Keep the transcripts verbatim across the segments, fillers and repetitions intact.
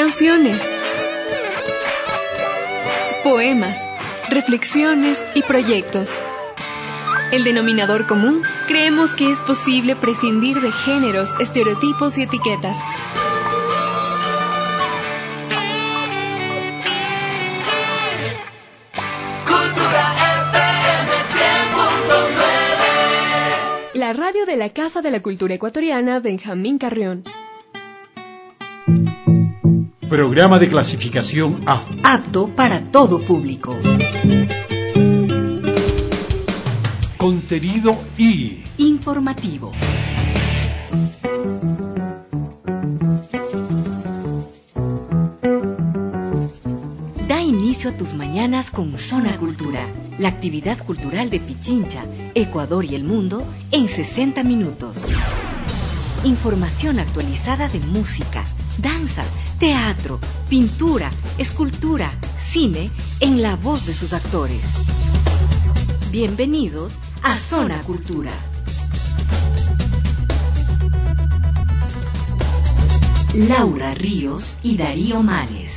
canciones, poemas, reflexiones y proyectos. El denominador común, creemos que es posible prescindir de géneros, estereotipos y etiquetas. La radio de la Casa de la Cultura Ecuatoriana Benjamín Carrión. Programa de clasificación A. Apto para todo público. Contenido I. Informativo. Da inicio a tus mañanas con Zona Cultura, la actividad cultural de Pichincha, Ecuador y el mundo en sesenta minutos. Información actualizada de música, danza, teatro, pintura, escultura, cine, en la voz de sus actores. Bienvenidos a Zona Cultura. Laura Ríos y Darío Manes.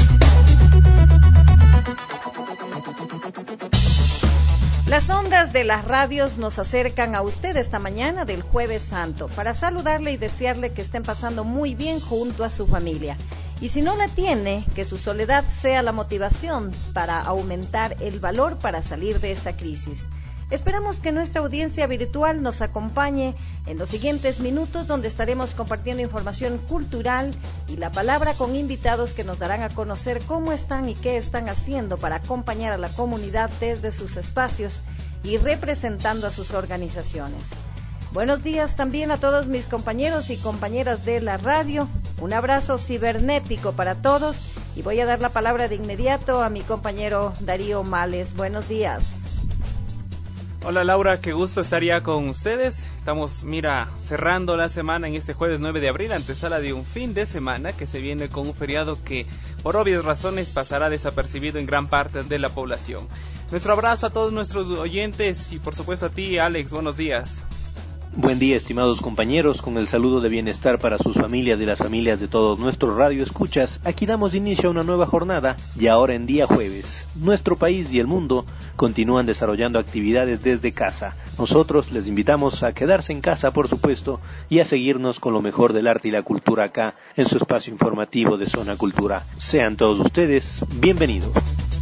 Las ondas de las radios nos acercan a usted esta mañana del Jueves Santo para saludarle y desearle que estén pasando muy bien junto a su familia. Y si no la tiene, que su soledad sea la motivación para aumentar el valor para salir de esta crisis. Esperamos que nuestra audiencia virtual nos acompañe en los siguientes minutos, donde estaremos compartiendo información cultural y la palabra con invitados que nos darán a conocer cómo están y qué están haciendo para acompañar a la comunidad desde sus espacios y representando a sus organizaciones. Buenos días también a todos mis compañeros y compañeras de la radio. Un abrazo cibernético para todos y voy a dar la palabra de inmediato a mi compañero Darío Males. Buenos días. Hola Laura, qué gusto estar ya con ustedes. Estamos, mira, cerrando la semana en este jueves nueve de abril, antesala de un fin de semana que se viene con un feriado que por obvias razones pasará desapercibido en gran parte de la población. Nuestro abrazo a todos nuestros oyentes y por supuesto a ti, Alex, buenos días. Buen día, estimados compañeros, con el saludo de bienestar para sus familias y las familias de todos nuestros radioescuchas. Aquí damos inicio a una nueva jornada y ahora en día jueves. Nuestro país y el mundo continúan desarrollando actividades desde casa. Nosotros les invitamos a quedarse en casa, por supuesto, y a seguirnos con lo mejor del arte y la cultura acá en su espacio informativo de Zona Cultura. Sean todos ustedes bienvenidos.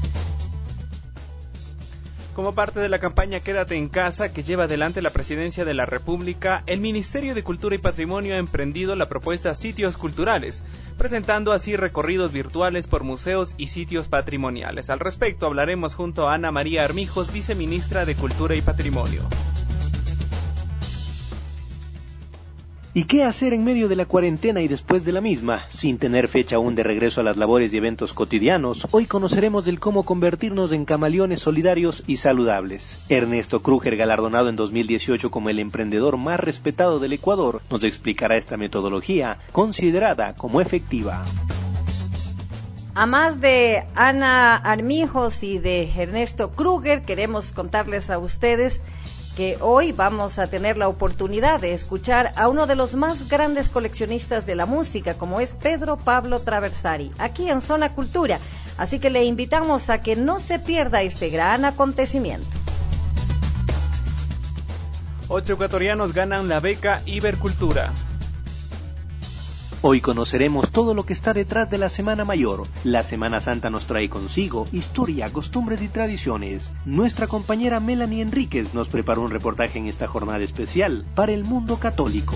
Como parte de la campaña Quédate en Casa que lleva adelante la Presidencia de la República, el Ministerio de Cultura y Patrimonio ha emprendido la propuesta Sitios Culturales, presentando así recorridos virtuales por museos y sitios patrimoniales. Al respecto hablaremos junto a Ana María Armijos, viceministra de Cultura y Patrimonio. ¿Y qué hacer en medio de la cuarentena y después de la misma? Sin tener fecha aún de regreso a las labores y eventos cotidianos, hoy conoceremos del cómo convertirnos en camaleones solidarios y saludables. Ernesto Kruger, galardonado en dos mil dieciocho como el emprendedor más respetado del Ecuador, nos explicará esta metodología considerada como efectiva. A más de Ana Armijos y de Ernesto Kruger, queremos contarles a ustedes que hoy vamos a tener la oportunidad de escuchar a uno de los más grandes coleccionistas de la música, como es Pedro Pablo Traversari, aquí en Zona Cultura. Así que le invitamos a que no se pierda este gran acontecimiento. Ocho ecuatorianos ganan la beca Ibercultura. Hoy conoceremos todo lo que está detrás de la Semana Mayor. La Semana Santa nos trae consigo historia, costumbres y tradiciones. Nuestra compañera Melanie Enríquez nos preparó un reportaje en esta jornada especial para el mundo católico.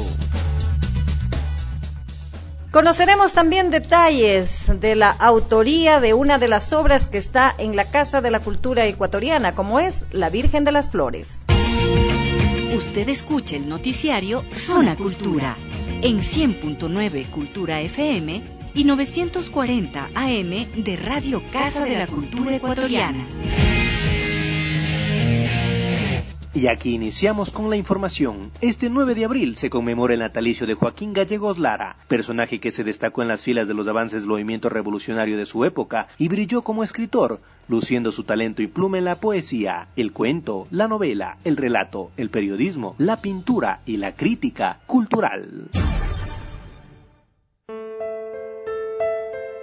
Conoceremos también detalles de la autoría de una de las obras que está en la Casa de la Cultura Ecuatoriana, como es La Virgen de las Flores. Usted escucha el noticiario Zona Cultura en cien punto nueve Cultura F M y novecientos cuarenta A M de Radio Casa de la Cultura Ecuatoriana. Y aquí iniciamos con la información. Este nueve de abril se conmemora el natalicio de Joaquín Gallegos Lara, personaje que se destacó en las filas de los avances del movimiento revolucionario de su época y brilló como escritor, luciendo su talento y pluma en la poesía, el cuento, la novela, el relato, el periodismo, la pintura y la crítica cultural.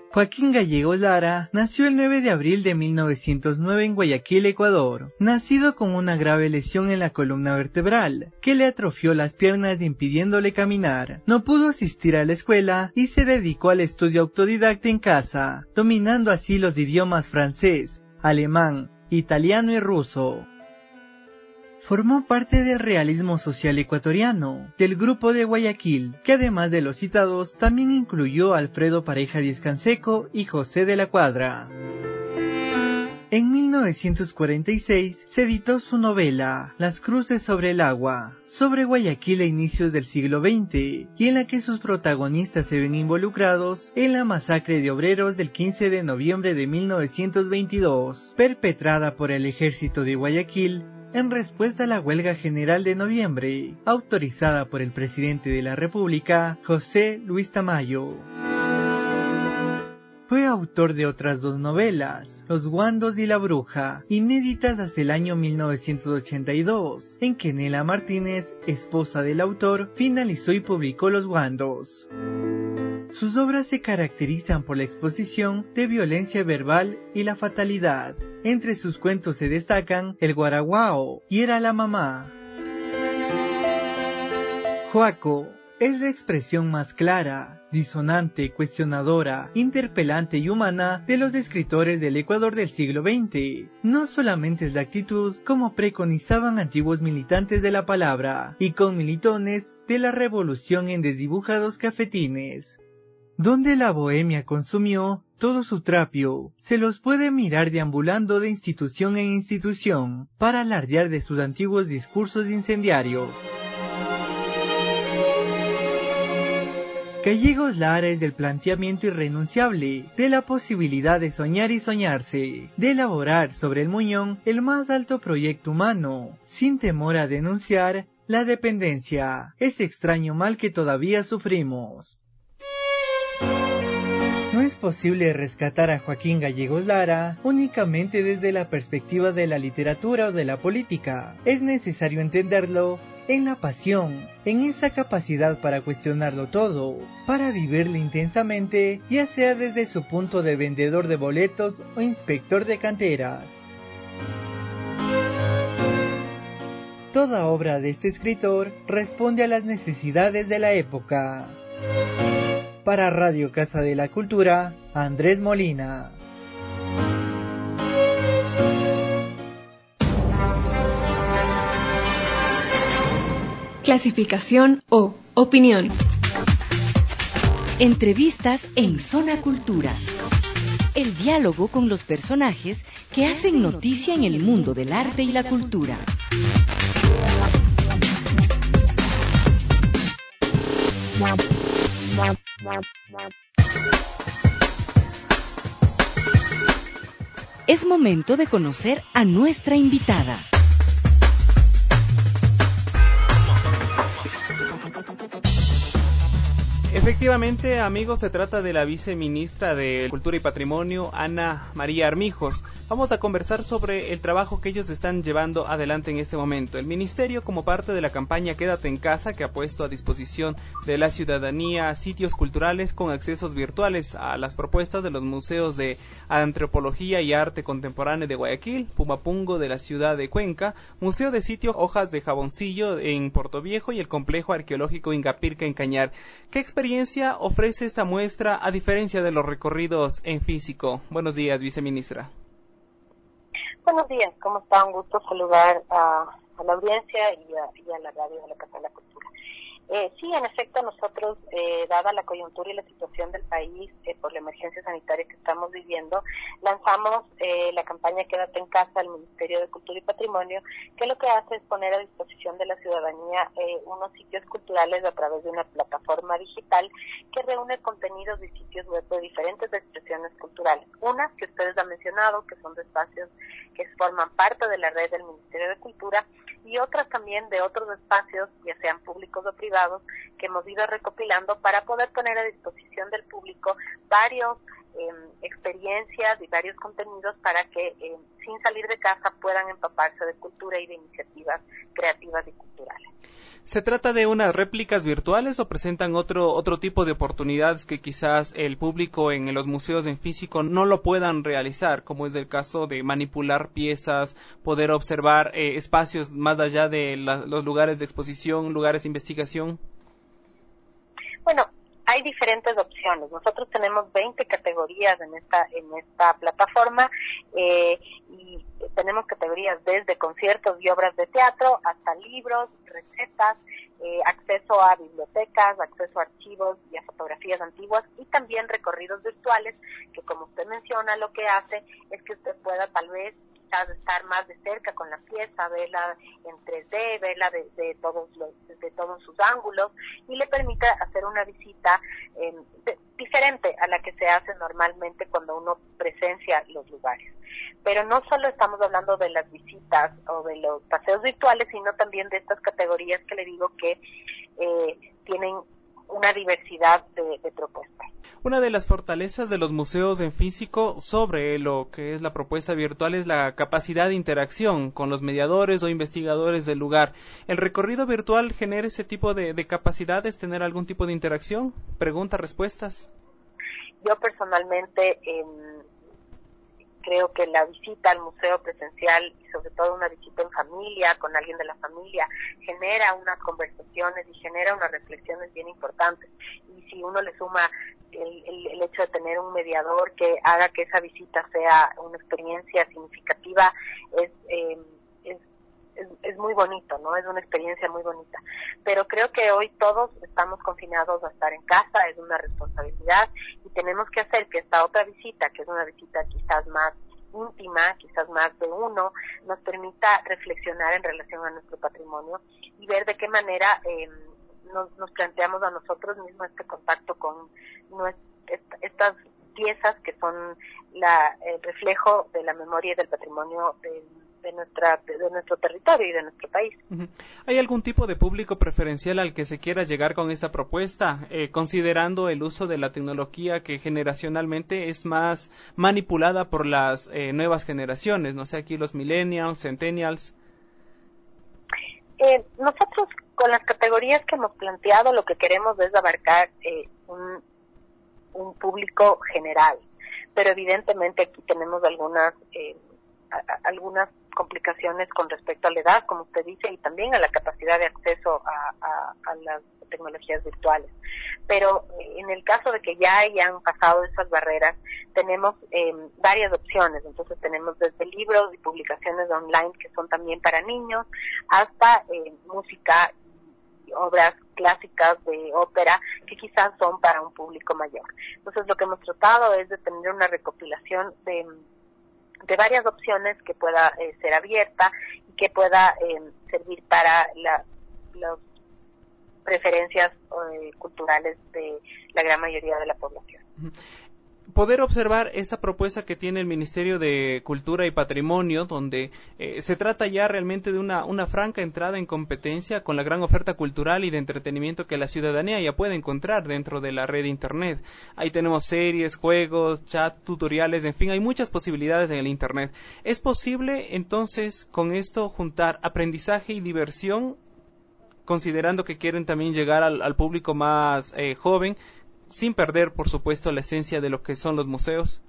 Joaquín Gallegos Lara nació el nueve de abril de mil novecientos nueve en Guayaquil, Ecuador, nacido con una grave lesión en la columna vertebral, que le atrofió las piernas impidiéndole caminar. No pudo asistir a la escuela y se dedicó al estudio autodidacta en casa, dominando así los idiomas francés, alemán, italiano y ruso. Formó parte del realismo social ecuatoriano, del Grupo de Guayaquil, que además de los citados, también incluyó a Alfredo Pareja Díez Canseco y José de la Cuadra. En mil novecientos cuarenta y seis se editó su novela, Las cruces sobre el agua, sobre Guayaquil a inicios del siglo veinte, y en la que sus protagonistas se ven involucrados en la masacre de obreros del quince de noviembre de mil novecientos veintidós, perpetrada por el ejército de Guayaquil, en respuesta a la huelga general de noviembre, autorizada por el presidente de la República, José Luis Tamayo. Fue autor de otras dos novelas, Los Guandos y La Bruja, inéditas hasta el año mil novecientos ochenta y dos, en que Nela Martínez, esposa del autor, finalizó y publicó Los Guandos. Sus obras se caracterizan por la exposición de violencia verbal y la fatalidad. Entre sus cuentos se destacan El Guaraguao y Era la mamá. Joaco es la expresión más clara, disonante, cuestionadora, interpelante y humana de los escritores del Ecuador del siglo veinte. No solamente es la actitud como preconizaban antiguos militantes de la palabra y conmilitones de la revolución en desdibujados cafetines, donde la bohemia consumió todo su trapio, se los puede mirar deambulando de institución en institución para alardear de sus antiguos discursos incendiarios. Gallegos Lara es del planteamiento irrenunciable de la posibilidad de soñar y soñarse, de elaborar sobre el muñón el más alto proyecto humano, sin temor a denunciar la dependencia, ese extraño mal que todavía sufrimos. No es posible rescatar a Joaquín Gallegos Lara únicamente desde la perspectiva de la literatura o de la política. Es necesario entenderlo en la pasión, en esa capacidad para cuestionarlo todo, para vivirlo intensamente, ya sea desde su punto de vendedor de boletos o inspector de canteras. Toda obra de este escritor responde a las necesidades de la época. Para Radio Casa de la Cultura, Andrés Molina. Clasificación O. Opinión. Entrevistas en Zona Cultura. El diálogo con los personajes que hacen noticia en el mundo del arte y la cultura. Es momento de conocer a nuestra invitada. Efectivamente, amigos, se trata de la viceministra de Cultura y Patrimonio, Ana María Armijos. Vamos a conversar sobre el trabajo que ellos están llevando adelante en este momento. El ministerio, como parte de la campaña Quédate en Casa, que ha puesto a disposición de la ciudadanía sitios culturales con accesos virtuales a las propuestas de los museos de Antropología y Arte Contemporáneo de Guayaquil, Pumapungo de la ciudad de Cuenca, Museo de Sitio Hojas de Jaboncillo en Portoviejo y el Complejo Arqueológico Ingapirca en Cañar. ¿Qué experiencia ofrece esta muestra a diferencia de los recorridos en físico? Buenos días, viceministra. Buenos días, ¿cómo está? Un gusto saludar a, a la audiencia y a, y a la radio de la Casa de la Cultura. Eh, sí, en efecto, nosotros, eh, dada la coyuntura y la situación del país eh, por la emergencia sanitaria que estamos viviendo, lanzamos eh, la campaña Quédate en Casa al Ministerio de Cultura y Patrimonio, que lo que hace es poner a disposición de la ciudadanía eh, unos sitios culturales a través de una plataforma digital que reúne contenidos de sitios web de diferentes expresiones culturales. Unas que ustedes han mencionado, que son de espacios que forman parte de la red del Ministerio de Cultura, y otras también de otros espacios, ya sean públicos o privados, que hemos ido recopilando para poder poner a disposición del público varios eh, experiencias y varios contenidos para que eh, sin salir de casa puedan empaparse de cultura y de iniciativas creativas y culturales. ¿Se trata de unas réplicas virtuales o presentan otro otro tipo de oportunidades que quizás el público en los museos en físico no lo puedan realizar, como es el caso de manipular piezas, poder observar eh, espacios más allá de la, los lugares de exposición, lugares de investigación? Bueno, hay diferentes opciones. Nosotros tenemos veinte categorías en esta en esta plataforma eh, y tenemos categorías desde conciertos y obras de teatro hasta libros, recetas, eh, acceso a bibliotecas, acceso a archivos y a fotografías antiguas y también recorridos virtuales que, como usted menciona, lo que hace es que usted pueda tal vez estar más de cerca con la pieza, verla en tres D, verla de, de todos los, de todos sus ángulos y le permite hacer una visita eh, de, diferente a la que se hace normalmente cuando uno presencia los lugares. Pero no solo estamos hablando de las visitas o de los paseos virtuales, sino también de estas categorías que le digo que eh, tienen una diversidad de, de propuestas. Una de las fortalezas de los museos en físico sobre lo que es la propuesta virtual es la capacidad de interacción con los mediadores o investigadores del lugar. ¿El recorrido virtual genera ese tipo de, de capacidades, tener algún tipo de interacción? Preguntas, respuestas. Yo personalmente eh, creo que la visita al museo presencial y sobre todo una visita en familia, con alguien de la familia, genera unas conversaciones y genera unas reflexiones bien importantes. Y si uno le suma el, el, el hecho de tener un mediador que haga que esa visita sea una experiencia significativa, es, eh, es, es, es muy bonito, ¿no? Es una experiencia muy bonita. Pero creo que hoy todos estamos confinados a estar en casa, es una responsabilidad y tenemos que hacer que esta otra visita, que es una visita quizás más íntima, quizás más de uno, nos permita reflexionar en relación a nuestro patrimonio y ver de qué manera eh, nos, nos planteamos a nosotros mismos este contacto con nuestra, estas piezas que son la, el reflejo de la memoria y del patrimonio de, de nuestra de, de nuestro territorio y de nuestro país. Uh-huh. ¿Hay algún tipo de público preferencial al que se quiera llegar con esta propuesta, eh, considerando el uso de la tecnología que generacionalmente es más manipulada por las eh, nuevas generaciones, no sé, aquí los millennials, centennials? Eh, nosotros con las categorías que hemos planteado lo que queremos es abarcar eh, un, un público general, pero evidentemente aquí tenemos algunas eh, a, a, algunas complicaciones con respecto a la edad, como usted dice, y también a la capacidad de acceso a, a, a las tecnologías virtuales. Pero eh, en el caso de que ya hayan pasado esas barreras, tenemos eh, varias opciones. Entonces tenemos desde libros y publicaciones online que son también para niños, hasta eh, música y obras clásicas de ópera que quizás son para un público mayor. Entonces lo que hemos tratado es de tener una recopilación de de varias opciones que pueda eh, ser abierta y que pueda eh, servir para la, las preferencias eh, culturales de la gran mayoría de la población. Poder observar esta propuesta que tiene el Ministerio de Cultura y Patrimonio, donde eh, se trata ya realmente de una, una franca entrada en competencia con la gran oferta cultural y de entretenimiento que la ciudadanía ya puede encontrar dentro de la red de Internet. Ahí tenemos series, juegos, chat, tutoriales, en fin, hay muchas posibilidades en el Internet. ¿Es posible entonces con esto juntar aprendizaje y diversión, considerando que quieren también llegar al, al público más eh, joven, sin perder, por supuesto, la esencia de lo que son los museos?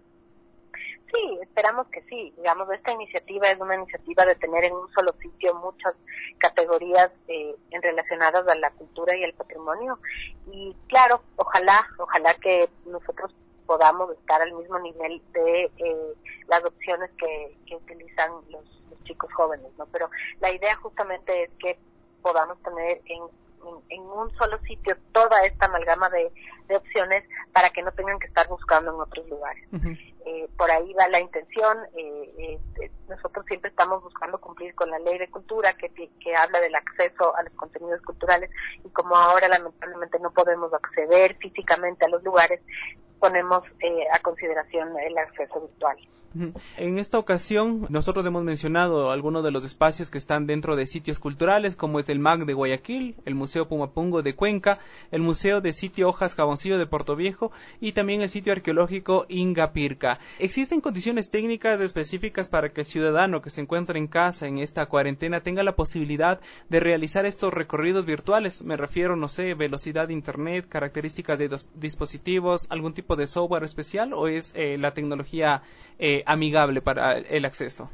Sí, esperamos que sí. Digamos, esta iniciativa es una iniciativa de tener en un solo sitio muchas categorías eh, relacionadas a la cultura y el patrimonio. Y claro, ojalá, ojalá que nosotros podamos estar al mismo nivel de eh, las opciones que, que utilizan los, los chicos jóvenes, ¿no? Pero la idea justamente es que podamos tener en En, en un solo sitio toda esta amalgama de, de opciones para que no tengan que estar buscando en otros lugares. Uh-huh. Eh, por ahí va la intención. Eh, eh, nosotros siempre estamos buscando cumplir con la ley de cultura que, que habla del acceso a los contenidos culturales y como ahora lamentablemente no podemos acceder físicamente a los lugares, ponemos eh, a consideración el acceso virtual. En esta ocasión, nosotros hemos mencionado algunos de los espacios que están dentro de sitios culturales, como es el M A C de Guayaquil, el Museo Pumapungo de Cuenca, el Museo de Sitio Hojas Jaboncillo de Portoviejo y también el sitio arqueológico Ingapirca. ¿Existen condiciones técnicas específicas para que el ciudadano que se encuentra en casa en esta cuarentena tenga la posibilidad de realizar estos recorridos virtuales? Me refiero, no sé, velocidad de internet, características de los dispositivos, algún tipo de software especial, o es eh, la tecnología eh, amigable para el acceso.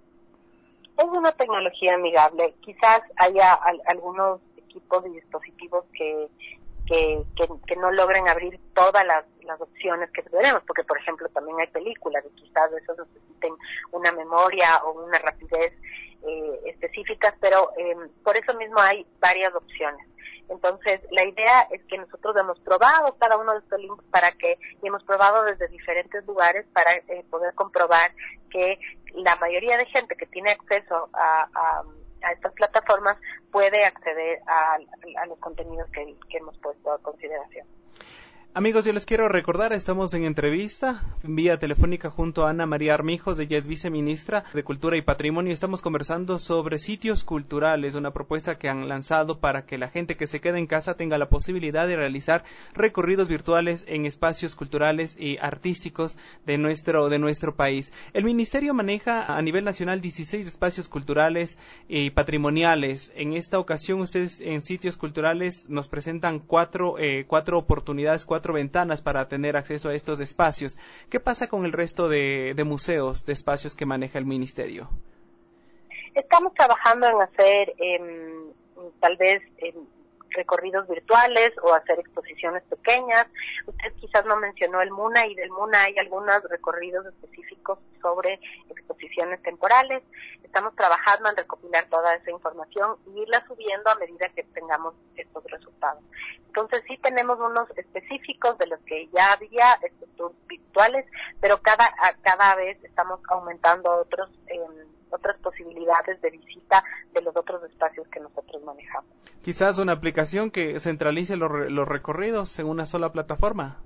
Es una tecnología amigable. Quizás haya al, algunos equipos y dispositivos que, que, que, que no logren abrir todas las, las opciones que tenemos, porque por ejemplo también hay películas y quizás esos necesiten una memoria o una rapidez eh, específicas, pero eh, por eso mismo hay varias opciones. Entonces, la idea es que nosotros hemos probado cada uno de estos links para que, y hemos probado desde diferentes lugares para eh, poder comprobar que la mayoría de gente que tiene acceso a, a, a estas plataformas puede acceder a, a los contenidos que, que hemos puesto a consideración. Amigos, yo les quiero recordar, estamos en entrevista vía telefónica junto a Ana María Armijos, ella es viceministra de Cultura y Patrimonio. Estamos conversando sobre sitios culturales, una propuesta que han lanzado para que la gente que se queda en casa tenga la posibilidad de realizar recorridos virtuales en espacios culturales y artísticos de nuestro, de nuestro país. El Ministerio maneja a nivel nacional dieciséis espacios culturales y patrimoniales. En esta ocasión, ustedes en sitios culturales nos presentan cuatro, eh, cuatro oportunidades, cuatro ventanas para tener acceso a estos espacios. ¿Qué pasa con el resto de, de museos, de espacios que maneja el Ministerio? Estamos trabajando en hacer eh, tal vez eh, recorridos virtuales o hacer exposiciones pequeñas. Usted quizás no mencionó el MUNA, y del MUNA hay algunos recorridos específicos sobre exposiciones temporales. Estamos trabajando en recopilar toda esa información y irla subiendo a medida que tengamos estos resultados. Entonces sí tenemos unos específicos de los que ya había, estos tours virtuales, pero cada cada vez estamos aumentando otros eh, otras posibilidades de visita de los otros espacios que nosotros manejamos. Quizás una aplicación que centralice los, los recorridos en una sola plataforma.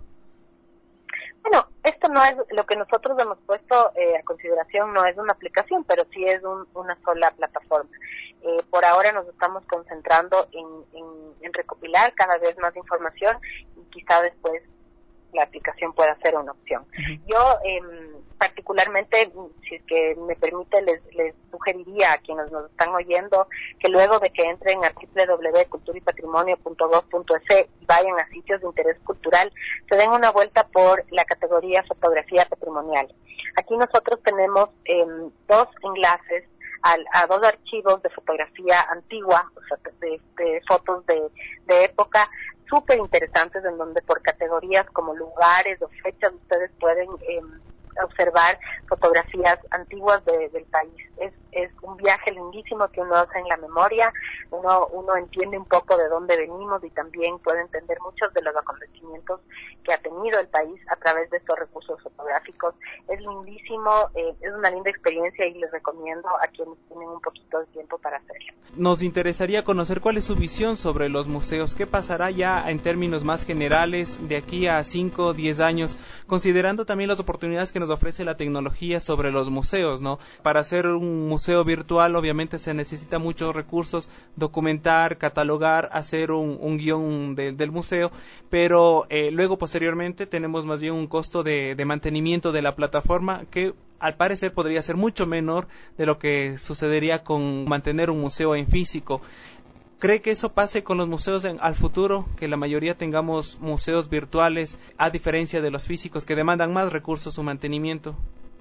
Bueno, esto no es lo que nosotros hemos puesto eh, a consideración, no es una aplicación, pero sí es un, una sola plataforma. Eh, por ahora nos estamos concentrando en, en, en recopilar cada vez más información y quizá después la aplicación pueda ser una opción. Uh-huh. Yo eh, particularmente, si es que me permite, les, les sugeriría a quienes nos están oyendo que luego de que entren a doble u doble u doble u punto cultura y patrimonio punto gov punto es y vayan a sitios de interés cultural, se den una vuelta por la categoría fotografía patrimonial. Aquí nosotros tenemos eh, dos enlaces a, a dos archivos de fotografía antigua, o sea, de, de fotos de, de época, súper interesantes, en donde por categorías como lugares o fechas ustedes pueden eh, observar fotografías antiguas de, del país. Es, es un viaje lindísimo que uno hace en la memoria, uno, uno entiende un poco de dónde venimos y también puede entender muchos de los acontecimientos que ha tenido el país a través de estos recursos fotográficos. Es lindísimo, eh, es una linda experiencia y les recomiendo a quienes tienen un poquito de tiempo para hacerlo. Nos interesaría conocer cuál es su visión sobre los museos. ¿Qué pasará ya en términos más generales de aquí a cinco o diez años, considerando también las oportunidades que nos ofrece la tecnología sobre los museos, ¿no? Para hacer un museo virtual obviamente se necesita muchos recursos, documentar, catalogar, hacer un, un guión de, del museo, pero eh, luego posteriormente tenemos más bien un costo de, de mantenimiento de la plataforma que al parecer podría ser mucho menor de lo que sucedería con mantener un museo en físico. ¿Cree que eso pase con los museos en, al futuro, que la mayoría tengamos museos virtuales, a diferencia de los físicos que demandan más recursos su mantenimiento?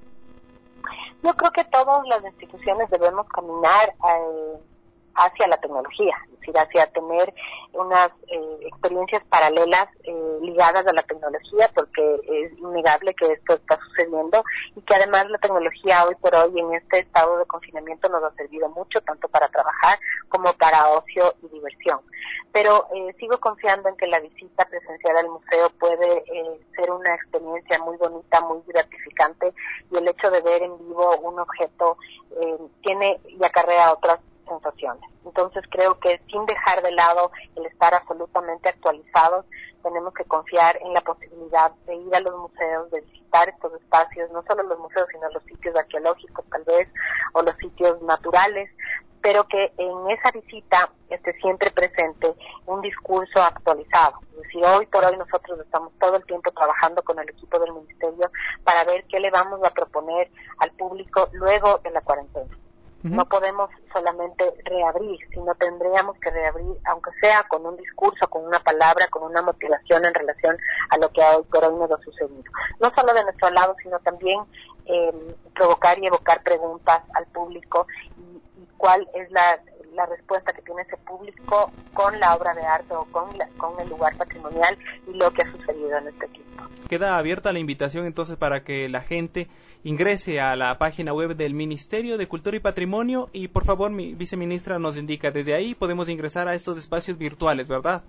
Yo creo que todas las instituciones debemos caminar eh, hacia la tecnología, es decir, hacia tener unas eh, experiencias paralelas eh, ligadas a la tecnología, porque es innegable que esto está sucediendo y que además la tecnología hoy por hoy en este estado de confinamiento nos ha servido mucho, tanto para trabajar como para ocio y diversión. Pero eh, sigo confiando en que la visita presencial al museo puede eh, ser una experiencia muy bonita, muy gratificante, y el hecho de ver en vivo un objeto eh, tiene y acarrea otras sensaciones. Entonces creo que sin dejar de lado el estar absolutamente actualizados, tenemos que confiar en la posibilidad de ir a los museos, de visitar estos espacios, no solo los museos, sino los sitios arqueológicos tal vez, o los sitios naturales, pero que en esa visita esté siempre presente un discurso actualizado. Es decir, hoy por hoy nosotros estamos todo el tiempo trabajando con el equipo del Ministerio para ver qué le vamos a proponer al público luego de la cuarentena. Uh-huh. No podemos solamente reabrir, sino tendríamos que reabrir, aunque sea con un discurso, con una palabra, con una motivación en relación a lo que hoy por hoy nos ha sucedido. No solo de nuestro lado, sino también eh, provocar y evocar preguntas al público y, y cuál es la, la respuesta que tiene ese público con la obra de arte o con, la, con el lugar patrimonial y lo que ha sucedido en este tiempo. Queda abierta la invitación entonces para que la gente ingrese a la página web del Ministerio de Cultura y Patrimonio y por favor mi viceministra nos indica, desde ahí podemos ingresar a estos espacios virtuales, ¿verdad?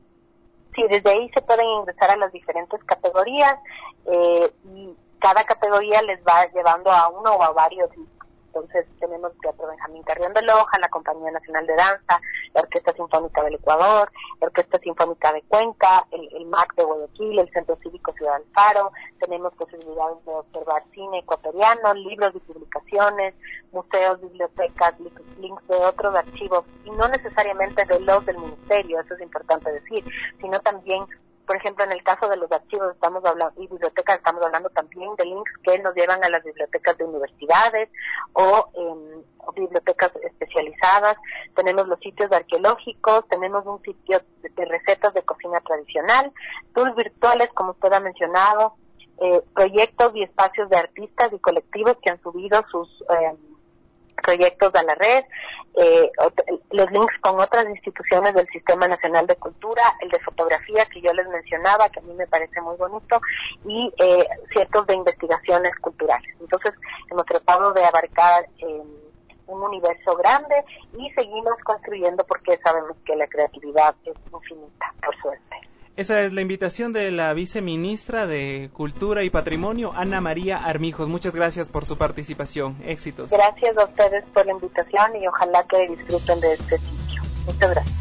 Sí, desde ahí se pueden ingresar a las diferentes categorías eh, y cada categoría les va llevando a uno o a varios. Entonces tenemos Teatro Benjamín Carrión de Loja, la Compañía Nacional de Danza, la Orquesta Sinfónica del Ecuador, la Orquesta Sinfónica de Cuenca, el, el M A C de Guayaquil, el Centro Cívico Ciudad Alfaro. Tenemos posibilidades de observar cine ecuatoriano, libros y publicaciones, museos, bibliotecas, links de otros archivos, y no necesariamente de los del Ministerio, eso es importante decir, sino también, por ejemplo, en el caso de los archivos estamos hablando y bibliotecas estamos hablando también de links que nos llevan a las bibliotecas de universidades o, eh, o bibliotecas especializadas. Tenemos los sitios arqueológicos, tenemos un sitio de, de recetas de cocina tradicional, tours virtuales, como usted ha mencionado, eh, proyectos y espacios de artistas y colectivos que han subido sus eh, proyectos a la red, eh, los links con otras instituciones del Sistema Nacional de Cultura, el de fotografía que yo les mencionaba, que a mí me parece muy bonito, y eh, ciertos de investigaciones culturales. Entonces, hemos tratado de abarcar eh, un universo grande y seguimos construyendo porque sabemos que la creatividad es infinita, por suerte. Esa es la invitación de la viceministra de Cultura y Patrimonio, Ana María Armijos. Muchas gracias por su participación. Éxitos. Gracias a ustedes por la invitación y ojalá que disfruten de este sitio. Muchas gracias.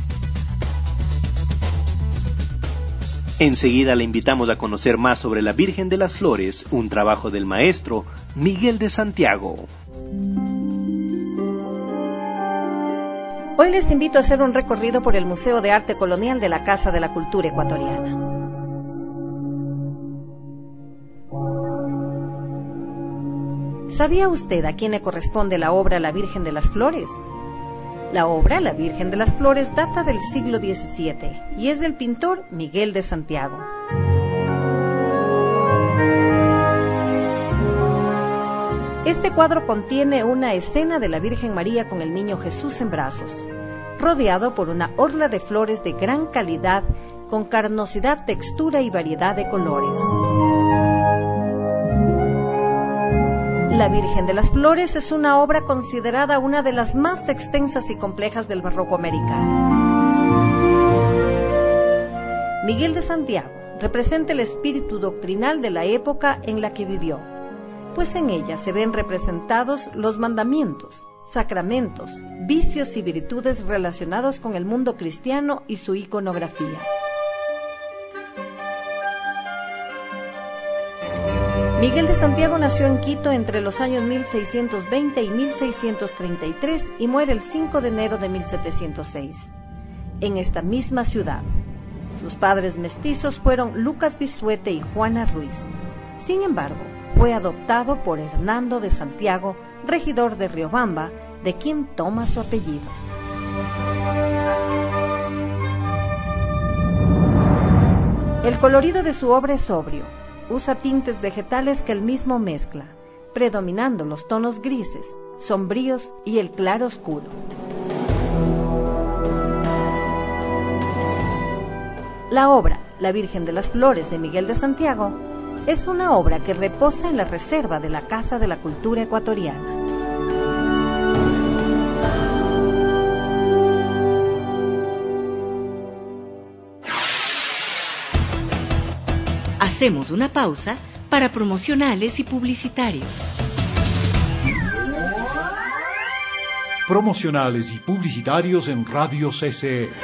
Enseguida le invitamos a conocer más sobre la Virgen de las Flores, un trabajo del maestro Miguel de Santiago. Hoy les invito a hacer un recorrido por el Museo de Arte Colonial de la Casa de la Cultura Ecuatoriana. ¿Sabía usted a quién le corresponde la obra La Virgen de las Flores? La obra La Virgen de las Flores data del siglo diecisiete y es del pintor Miguel de Santiago. Este cuadro contiene una escena de la Virgen María con el Niño Jesús en brazos, rodeado por una orla de flores de gran calidad, con carnosidad, textura y variedad de colores. La Virgen de las Flores es una obra considerada una de las más extensas y complejas del barroco americano. Miguel de Santiago representa el espíritu doctrinal de la época en la que vivió, pues en ella se ven representados los mandamientos, sacramentos, vicios y virtudes relacionados con el mundo cristiano y su iconografía. Miguel de Santiago nació en Quito entre los años mil seiscientos veinte y mil seiscientos treinta y tres y muere el cinco de enero de mil setecientos seis. En esta misma ciudad, sus padres mestizos fueron Lucas Bisuete y Juana Ruiz. Sin embargo, fue adoptado por Hernando de Santiago, regidor de Riobamba, de quien toma su apellido. El colorido de su obra es sobrio, usa tintes vegetales que él mismo mezcla, predominando los tonos grises, sombríos y el claro oscuro. La obra La Virgen de las Flores de Miguel de Santiago es una obra que reposa en la reserva de la Casa de la Cultura Ecuatoriana. Hacemos una pausa para promocionales y publicitarios. promocionales y publicitarios en Radio C C E.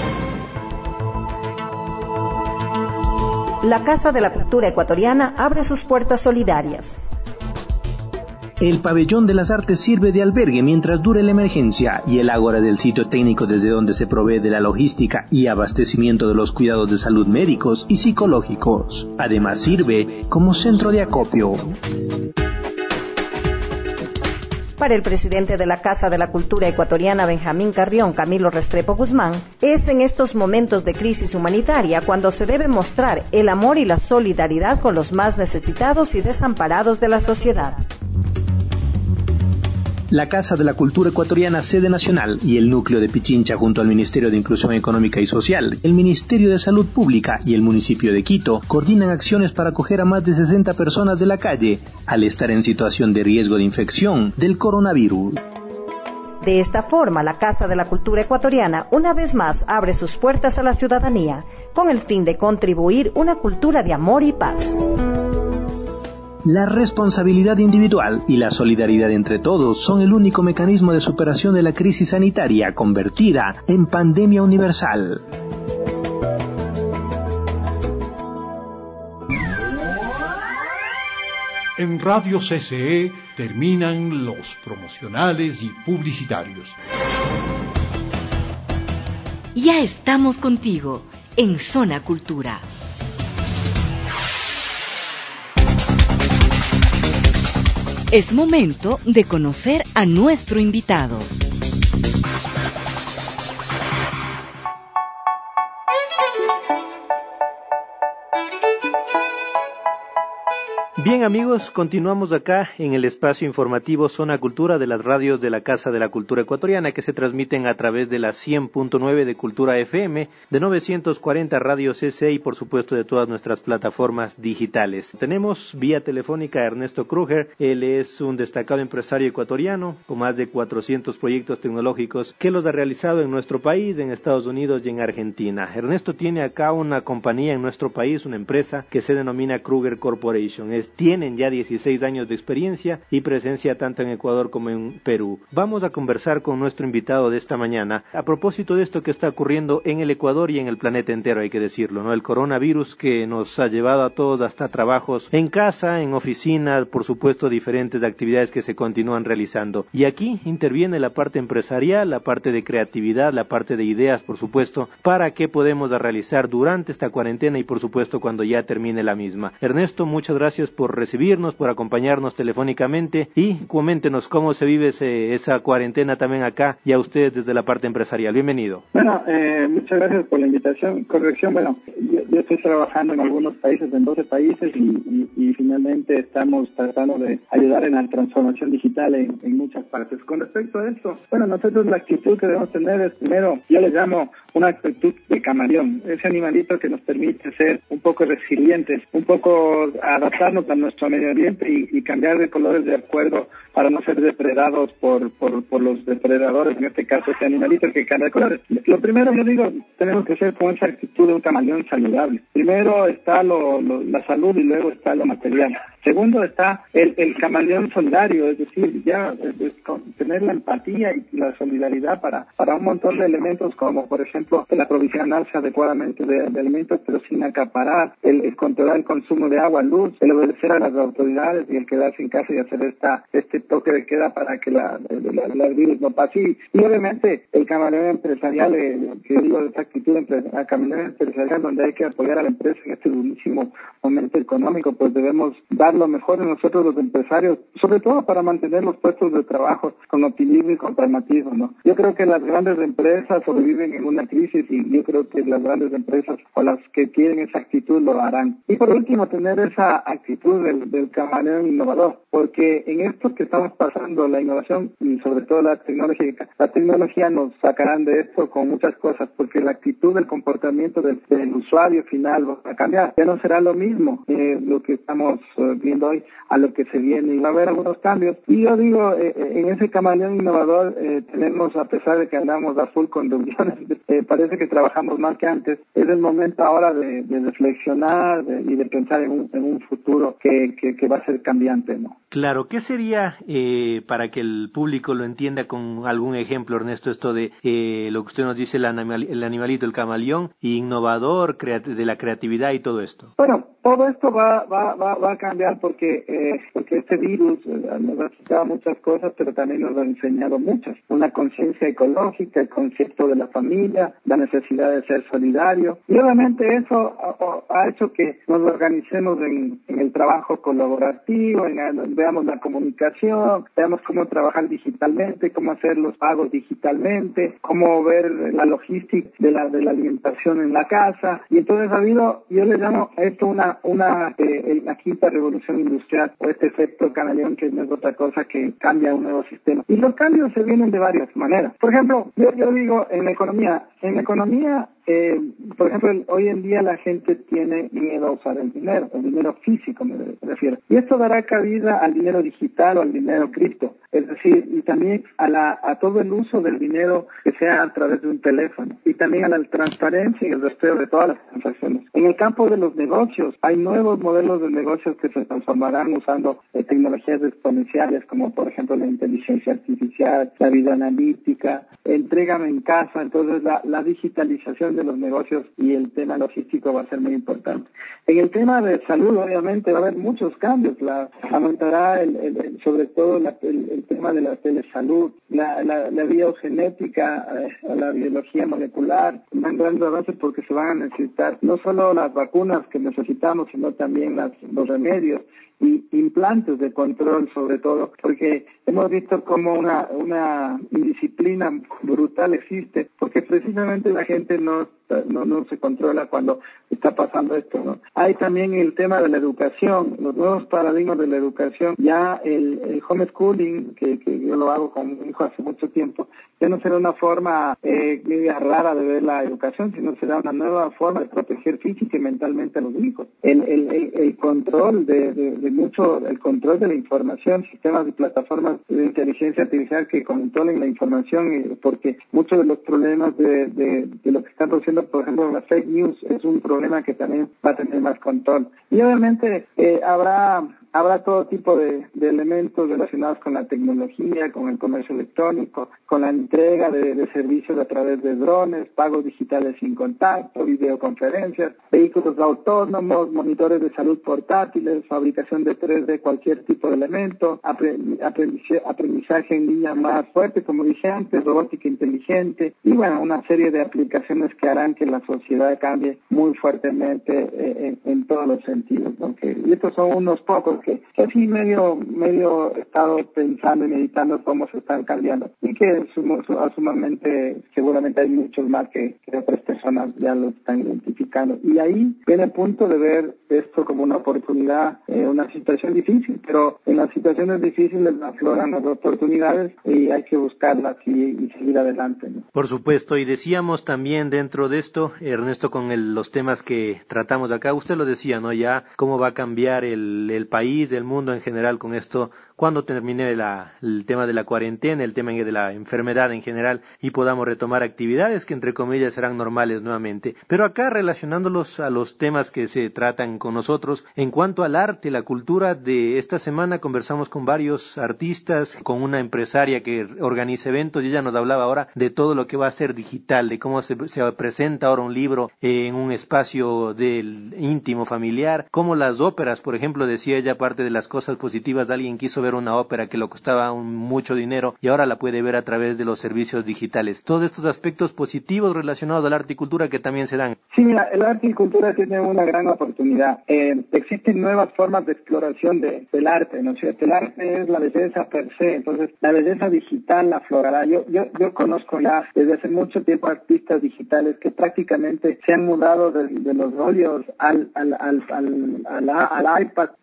La Casa de la Cultura Ecuatoriana abre sus puertas solidarias. El Pabellón de las Artes sirve de albergue mientras dure la emergencia y el ágora del sitio técnico desde donde se provee de la logística y abastecimiento de los cuidados de salud médicos y psicológicos. Además sirve como centro de acopio. Para el presidente de la Casa de la Cultura Ecuatoriana, Benjamín Carrión, Camilo Restrepo Guzmán, es en estos momentos de crisis humanitaria cuando se debe mostrar el amor y la solidaridad con los más necesitados y desamparados de la sociedad. La Casa de la Cultura Ecuatoriana, sede nacional, y el núcleo de Pichincha junto al Ministerio de Inclusión Económica y Social, el Ministerio de Salud Pública y el municipio de Quito coordinan acciones para acoger a más de sesenta personas de la calle al estar en situación de riesgo de infección del coronavirus. De esta forma, la Casa de la Cultura Ecuatoriana una vez más abre sus puertas a la ciudadanía con el fin de contribuir una cultura de amor y paz. La responsabilidad individual y la solidaridad entre todos son el único mecanismo de superación de la crisis sanitaria convertida en pandemia universal. En Radio C C E terminan los promocionales y publicitarios. Ya estamos contigo en Zona Cultura. Es momento de conocer a nuestro invitado. Bien amigos, continuamos acá en el espacio informativo Zona Cultura de las radios de la Casa de la Cultura Ecuatoriana que se transmiten a través de la cien punto nueve de Cultura F M, de novecientos cuarenta Radio C C y por supuesto de todas nuestras plataformas digitales. Tenemos vía telefónica a Ernesto Kruger. Él es un destacado empresario ecuatoriano con más de cuatrocientos proyectos tecnológicos que los ha realizado en nuestro país, en Estados Unidos y en Argentina. Ernesto tiene acá una compañía en nuestro país, una empresa que se denomina Kruger Corporation. Es Tienen ya dieciséis años de experiencia y presencia tanto en Ecuador como en Perú. Vamos a conversar con nuestro invitado de esta mañana a propósito de esto que está ocurriendo en el Ecuador y en el planeta entero, hay que decirlo, ¿no? El coronavirus que nos ha llevado a todos hasta trabajos en casa, en oficinas, por supuesto diferentes actividades que se continúan realizando. Y aquí interviene la parte empresarial, la parte de creatividad, la parte de ideas, por supuesto, para qué podemos realizar durante esta cuarentena y por supuesto cuando ya termine la misma. Ernesto, muchas gracias por recibirnos, por acompañarnos telefónicamente y coméntenos cómo se vive ese, esa cuarentena también acá y a ustedes desde la parte empresarial. Bienvenido. Bueno, eh, muchas gracias por la invitación. Corrección, bueno, yo, yo estoy trabajando en algunos países, en doce países y, y, y finalmente estamos tratando de ayudar en la transformación digital en, en muchas partes. Con respecto a esto, bueno, nosotros la actitud que debemos tener es primero, yo le llamo una actitud de camaleón, ese animalito que nos permite ser un poco resilientes, un poco adaptarnos a nuestro medio ambiente y, y cambiar de colores de acuerdo para no ser depredados por, por, por los depredadores, en este caso este animalito que cambia de colores. Lo primero, yo digo, tenemos que ser con esa actitud de un camaleón saludable. Primero está lo, lo, la salud y luego está lo material. Segundo está el, el camaleón solidario, es decir, ya es, es, tener la empatía y la solidaridad para, para un montón de elementos como, por ejemplo, el aprovisionarse adecuadamente de, de alimentos, pero sin acaparar, el, el controlar el consumo de agua, luz, el obedecer a las autoridades y el quedarse en casa y hacer esta este toque de queda para que la, la, la, el virus no pase. Y, y obviamente el camaleón empresarial, eh, que digo, esta actitud empresarial, camaleón empresarial donde hay que apoyar a la empresa en este durísimo momento económico, pues debemos dar lo mejor en nosotros los empresarios, sobre todo para mantener los puestos de trabajo con optimismo y con pragmatismo, ¿no? Yo creo que las grandes empresas sobreviven en una crisis y yo creo que las grandes empresas o las que tienen esa actitud lo harán. Y por último, tener esa actitud del, del camaleón innovador, porque en esto que estamos pasando, la innovación y sobre todo la tecnología, la tecnología nos sacarán de esto con muchas cosas, porque la actitud del comportamiento del, del usuario final va a cambiar. Ya no será lo mismo eh, lo que estamos eh, viendo hoy a lo que se viene y va a haber algunos cambios. Y yo digo, eh, en ese camaleón innovador eh, tenemos, a pesar de que andamos a full con reuniones, eh, parece que trabajamos más que antes, es el momento ahora de, de reflexionar de, y de pensar en un, en un futuro que, que, que va a ser cambiante, ¿no? Claro, ¿qué sería, eh, para que el público lo entienda con algún ejemplo, Ernesto, esto de eh, lo que usted nos dice, el, animal, el animalito, el camaleón, innovador, creat- de la creatividad y todo esto? Bueno, todo esto va va va, va a cambiar porque eh, porque este virus eh, nos ha quitado muchas cosas, pero también nos ha enseñado muchas. Una conciencia ecológica, el concepto de la familia, la necesidad de ser solidario. Y obviamente eso ha, ha hecho que nos organicemos en, en el trabajo colaborativo, en, en, veamos la comunicación, veamos cómo trabajar digitalmente, cómo hacer los pagos digitalmente, cómo ver la logística de la de la alimentación en la casa. Y entonces ha habido, yo le llamo a esto una una eh, la quinta revolución industrial, o este efecto camaleón, que no es otra cosa que cambia un nuevo sistema. Y los cambios se vienen de varias maneras. Por ejemplo, yo, yo digo en la economía, en la economía, eh, por ejemplo, el, hoy en día la gente tiene miedo a usar el dinero, el dinero físico me refiero. Y esto dará cabida al dinero digital o al dinero cripto. Es decir, y también a la a todo el uso del dinero que sea a través de un teléfono. Y también a la transparencia y el rastreo de todas las transacciones. En el campo de los negocios, hay nuevos modelos de negocios que se transformarán usando eh, tecnologías exponenciales, como por ejemplo la inteligencia artificial, la vida analítica, entrégame en casa. Entonces la, la digitalización de los negocios y el tema logístico va a ser muy importante. En el tema de salud, obviamente, va a haber muchos cambios. La, aumentará el, el, el, sobre todo la, el, el tema de la telesalud, la, la, la biogenética, eh, la biología molecular, van grandes avances porque se van a necesitar no solo las vacunas que necesitamos, sino también las, los remedios y implantes de control, sobre todo, porque hemos visto como una una indisciplina brutal existe, porque precisamente la gente no no, no se controla cuando está pasando esto, ¿no? Hay también el tema de la educación, los nuevos paradigmas de la educación. Ya el, el homeschooling, que, que yo lo hago con mi hijo hace mucho tiempo, ya no será una forma eh, media rara de ver la educación, sino será una nueva forma de proteger física y mentalmente a los hijos. El, el, el, el control de, de, de mucho, el control de la información, sistemas y plataformas de inteligencia artificial que controlen la información, eh, porque muchos de los problemas de, de, de lo que están produciendo, por ejemplo, la fake news, es un problema que también va a tener más control. Y obviamente eh, habrá habrá todo tipo de, de elementos relacionados con la tecnología, con el comercio electrónico, con la entrega de, de servicios a través de drones, pagos digitales sin contacto, videoconferencias, vehículos autónomos, monitores de salud portátiles, fabricación de tres D, cualquier tipo de elemento, aprendizaje, aprendizaje en línea más fuerte, como dije antes, robótica inteligente, y bueno, una serie de aplicaciones que harán que la sociedad cambie muy fuertemente eh, en, en todos los sentidos, ¿no? Que, y estos son unos pocos que, que así medio medio he estado pensando y meditando cómo se están cambiando, y que sum, sumamente seguramente hay muchos más que, que otras personas ya lo están identificando. Y ahí viene el punto de ver esto como una oportunidad, eh, una situación difícil, pero en las situaciones difíciles afloran las oportunidades y hay que buscarlas y, y seguir adelante, ¿no? Por supuesto, y decíamos también dentro de esto, Ernesto, con el, los temas que tratamos acá, usted lo decía, ¿no? Ya cómo va a cambiar el, el país, el mundo en general con esto, cuando termine la, el tema de la cuarentena, el tema de la enfermedad en general, y podamos retomar actividades que entre comillas serán normales nuevamente. Pero acá relacionándolos a los temas que se tratan con nosotros, en cuanto al arte, la cultura, de esta semana conversamos con varios artistas, con una empresaria que organiza eventos, y ella nos hablaba ahora de todo lo que va a ser digital, de cómo se, se presenta ahora un libro en un espacio del íntimo familiar, como las óperas, por ejemplo, decía ella, parte de las cosas positivas, alguien quiso ver una ópera que le costaba un, mucho dinero y ahora la puede ver a través de los servicios digitales. Todos estos aspectos positivos relacionados al arte y cultura que también se dan. Sí, mira, el arte y cultura tiene una gran oportunidad. Eh, existen nuevas formas de exploración de, del arte, ¿no es cierto? El arte es la belleza per se, entonces la belleza digital la aflorará. Yo, yo, yo conozco ya desde hace mucho tiempo artistas digitales que prácticamente se han mudado de, de los óleos al, al, al, al, al, al iPad y, y,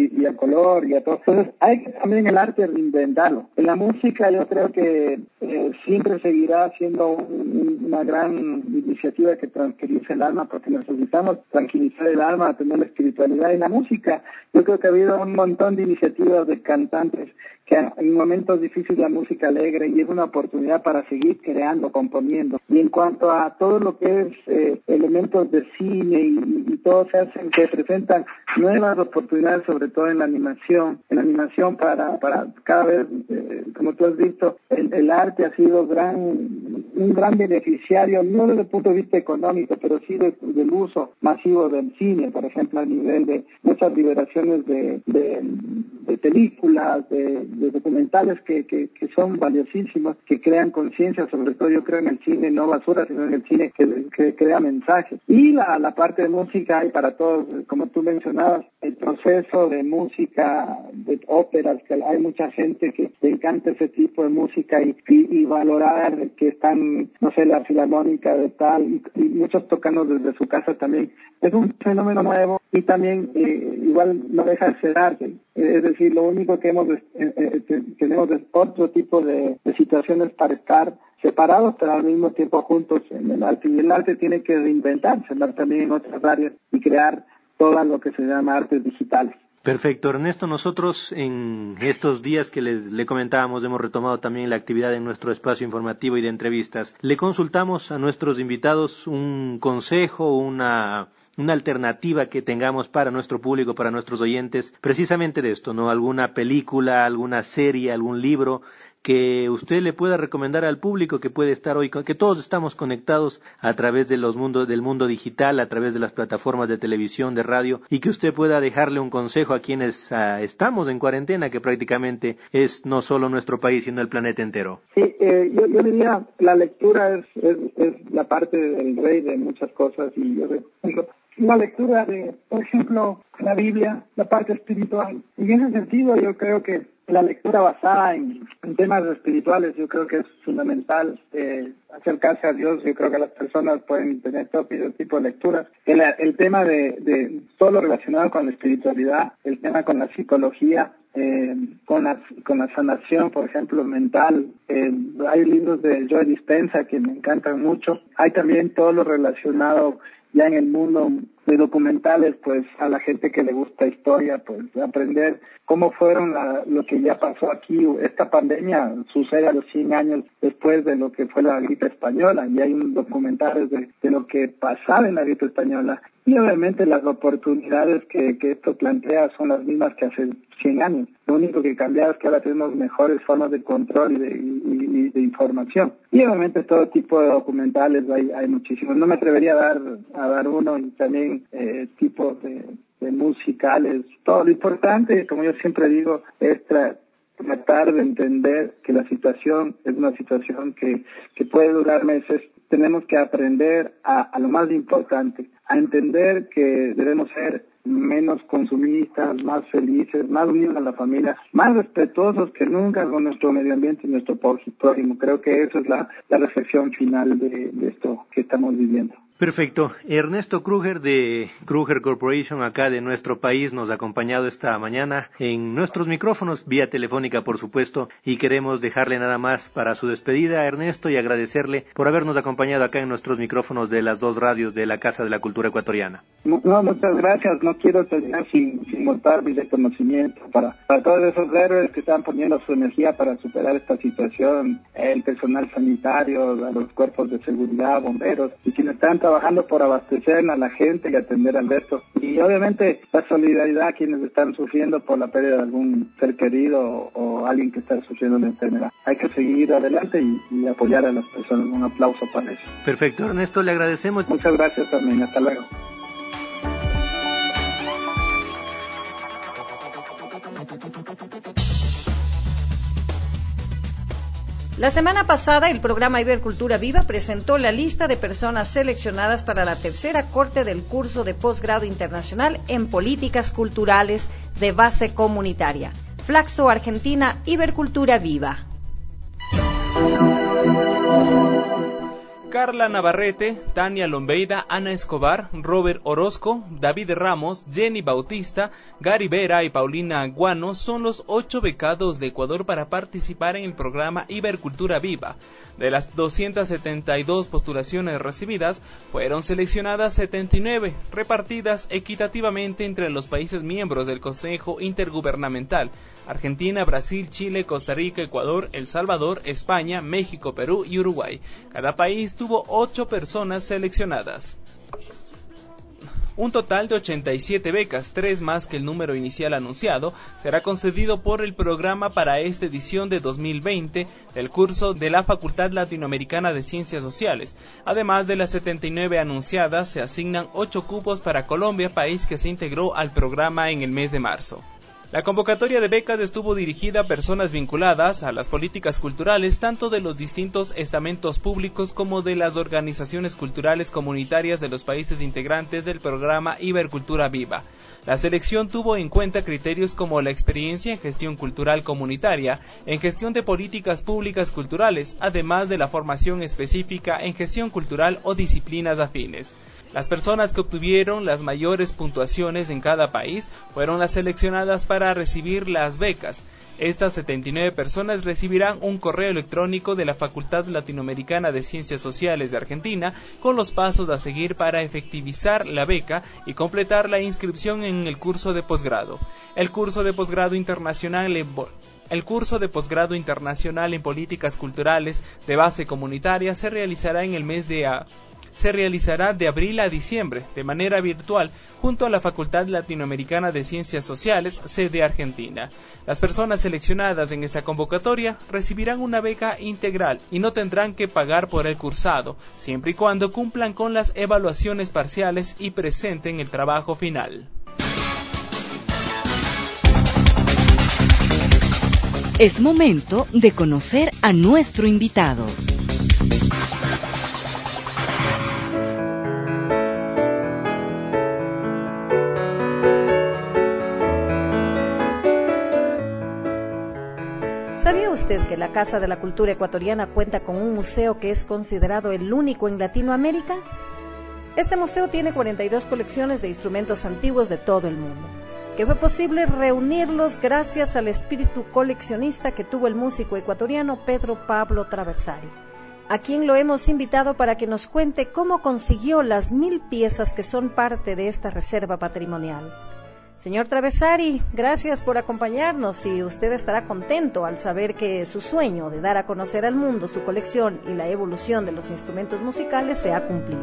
y, y al color y a todo. Entonces hay que también el arte reinventarlo. En la música yo creo que eh, siempre seguirá siendo un, una gran iniciativa que tranquilice el alma, porque necesitamos tranquilizar el alma, tener la espiritualidad. En la música yo creo que ha habido un montón de iniciativas de cantantes que en momentos difíciles la música alegre y es una oportunidad para seguir creando, componiendo. Y en cuanto a todo lo que es eh, elementos de cine y, y todo se hacen, se presentan nuevas oportunidades, sobre todo en la animación, en la animación para, para cada vez, eh, como tú has visto, el, el arte ha sido gran, un gran beneficiario, no desde el punto de vista económico, pero sí de, del uso masivo del cine, por ejemplo, a nivel de muchas liberaciones de, de, de películas, de de documentales que, que, que son valiosísimos, que crean conciencia, sobre todo yo creo en el cine, no basura, sino en el cine que, que crea mensajes. Y la, la parte de música hay para todos, como tú mencionabas, el proceso de música, de óperas, que hay mucha gente que le encanta ese tipo de música y, y, y valorar que están, no sé, la filarmónica de tal, y, y muchos tocando desde su casa también. Es un fenómeno nuevo y también eh, igual no deja de ser arte. Es decir, lo único que hemos eh, eh, tenemos es otro tipo de, de situaciones para estar separados, pero al mismo tiempo juntos en el arte. Y el arte tiene que reinventarse, andar también en otras áreas y crear todo lo que se llama artes digitales. Perfecto, Ernesto. Nosotros en estos días que les, le comentábamos hemos retomado también la actividad en nuestro espacio informativo y de entrevistas. Le consultamos a nuestros invitados un consejo, una, una alternativa que tengamos para nuestro público, para nuestros oyentes, precisamente de esto, ¿no? Alguna película, alguna serie, algún libro que usted le pueda recomendar al público que puede estar hoy, que todos estamos conectados a través de los mundos, del mundo digital, a través de las plataformas de televisión, de radio, y que usted pueda dejarle un consejo a quienes uh, estamos en cuarentena, que prácticamente es no solo nuestro país, sino el planeta entero. Sí, eh, yo, yo diría, la lectura es, es, es la parte del rey de muchas cosas, y yo digo, la lectura de, por ejemplo, la Biblia, la parte espiritual. Y en ese sentido yo creo que la lectura basada en, en temas espirituales, yo creo que es fundamental eh, acercarse a Dios. Yo creo que las personas pueden tener todo tipo de lecturas. El, el tema de, de todo lo relacionado con la espiritualidad, el tema con la psicología, eh, con la con la sanación, por ejemplo, mental. Eh, hay libros de Joe Dispenza que me encantan mucho. Hay también todo lo relacionado ya en el mundo de documentales, pues a la gente que le gusta historia, pues aprender cómo fueron la, lo que ya pasó aquí. Esta pandemia sucede a los cien años después de lo que fue la gripe española, y hay un documental de, de lo que pasaba en la gripe española. Y obviamente las oportunidades que, que esto plantea son las mismas que hace cien años. Lo único que cambia es que ahora tenemos mejores formas de control y de, y, y de información. Y obviamente todo tipo de documentales hay, hay muchísimos. No me atrevería a dar a dar uno, y también eh, tipos de, de musicales. Todo lo importante, como yo siempre digo, es tra- tratar de entender que la situación es una situación que, que puede durar meses. Tenemos que aprender a, a lo más importante, a entender que debemos ser menos consumistas, más felices, más unidos a la familia, más respetuosos que nunca con nuestro medio ambiente y nuestro prójimo. Creo que esa es la, la reflexión final de, de esto que estamos viviendo. Perfecto. Ernesto Kruger de Kruger Corporation, acá de nuestro país, nos ha acompañado esta mañana en nuestros micrófonos, vía telefónica por supuesto, y queremos dejarle nada más para su despedida, Ernesto, y agradecerle por habernos acompañado acá en nuestros micrófonos de las dos radios de la Casa de la Cultura Ecuatoriana. No, muchas gracias. No quiero terminar sin, sin mostrar mi reconocimiento para, para todos esos héroes que están poniendo su energía para superar esta situación, el personal sanitario, los cuerpos de seguridad, bomberos, y quienes están trabajando por abastecer a la gente y atender al resto. Y obviamente la solidaridad a quienes están sufriendo por la pérdida de algún ser querido o, o alguien que está sufriendo una enfermedad. Hay que seguir adelante y, y apoyar a las personas. Un aplauso para eso. Perfecto, Ernesto, le agradecemos. Muchas gracias también. Hasta luego. La semana pasada, el programa Ibercultura Viva presentó la lista de personas seleccionadas para la tercera corte del curso de posgrado internacional en políticas culturales de base comunitaria. Flaxo Argentina, Ibercultura Viva. Carla Navarrete, Tania Lombeida, Ana Escobar, Robert Orozco, David Ramos, Jenny Bautista, Gary Vera y Paulina Guano son los ocho becados de Ecuador para participar en el programa Ibercultura Viva. De las doscientas setenta y dos postulaciones recibidas, fueron seleccionadas setenta y nueve, repartidas equitativamente entre los países miembros del Consejo Intergubernamental: Argentina, Brasil, Chile, Costa Rica, Ecuador, El Salvador, España, México, Perú y Uruguay. Cada país tuvo ocho personas seleccionadas. Un total de ochenta y siete becas, tres más que el número inicial anunciado, será concedido por el programa para esta edición de dos mil veinte del curso de la Facultad Latinoamericana de Ciencias Sociales. Además de las setenta y nueve anunciadas, se asignan ocho cupos para Colombia, país que se integró al programa en el mes de marzo. La convocatoria de becas estuvo dirigida a personas vinculadas a las políticas culturales tanto de los distintos estamentos públicos como de las organizaciones culturales comunitarias de los países integrantes del programa Ibercultura Viva. La selección tuvo en cuenta criterios como la experiencia en gestión cultural comunitaria, en gestión de políticas públicas culturales, además de la formación específica en gestión cultural o disciplinas afines. Las personas que obtuvieron las mayores puntuaciones en cada país fueron las seleccionadas para recibir las becas. Estas setenta y nueve personas recibirán un correo electrónico de la Facultad Latinoamericana de Ciencias Sociales de Argentina con los pasos a seguir para efectivizar la beca y completar la inscripción en el curso de posgrado. El curso de posgrado internacional en El curso de posgrado internacional en políticas culturales de base comunitaria se realizará en el mes de a se realizará de abril a diciembre, de manera virtual, junto a la Facultad Latinoamericana de Ciencias Sociales, sede Argentina. Las personas seleccionadas en esta convocatoria recibirán una beca integral y no tendrán que pagar por el cursado, siempre y cuando cumplan con las evaluaciones parciales y presenten el trabajo final. Es momento de conocer a nuestro invitado. ¿Sabía usted que la Casa de la Cultura Ecuatoriana cuenta con un museo que es considerado el único en Latinoamérica? Este museo tiene cuarenta y dos colecciones de instrumentos antiguos de todo el mundo, que fue posible reunirlos gracias al espíritu coleccionista que tuvo el músico ecuatoriano Pedro Pablo Traversari, a quien lo hemos invitado para que nos cuente cómo consiguió las mil piezas que son parte de esta reserva patrimonial. Señor Traversari, gracias por acompañarnos y usted estará contento al saber que su sueño de dar a conocer al mundo su colección y la evolución de los instrumentos musicales se ha cumplido.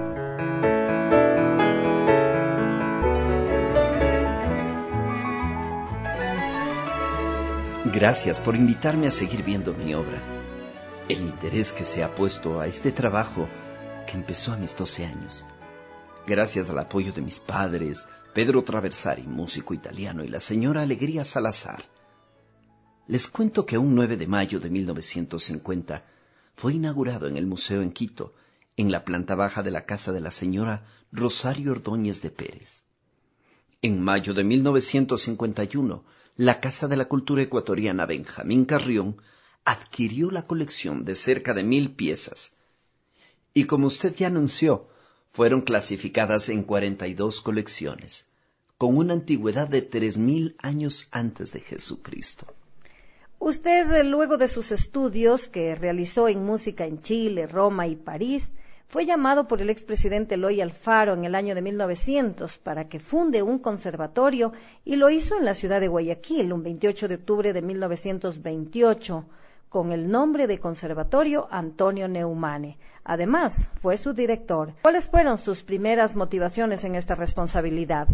Gracias por invitarme a seguir viendo mi obra. El interés que se ha puesto a este trabajo que empezó a mis doce años. Gracias al apoyo de mis padres, Pedro Traversari, músico italiano, y la señora Alegría Salazar. Les cuento que un nueve de mayo de mil novecientos cincuenta fue inaugurado en el museo en Quito, en la planta baja de la casa de la señora Rosario Ordóñez de Pérez. En mayo de mil novecientos cincuenta y uno, la Casa de la Cultura Ecuatoriana Benjamín Carrión adquirió la colección de cerca de mil piezas. Y como usted ya anunció, fueron clasificadas en cuarenta y dos colecciones, con una antigüedad de tres mil años antes de Jesucristo. Usted, luego de sus estudios que realizó en música en Chile, Roma y París, fue llamado por el expresidente Eloy Alfaro en el año de mil novecientos para que funde un conservatorio y lo hizo en la ciudad de Guayaquil, un veintiocho de octubre de mil novecientos veintiocho, con el nombre de Conservatorio Antonio Neumane. Además, fue su director. ¿Cuáles fueron sus primeras motivaciones en esta responsabilidad?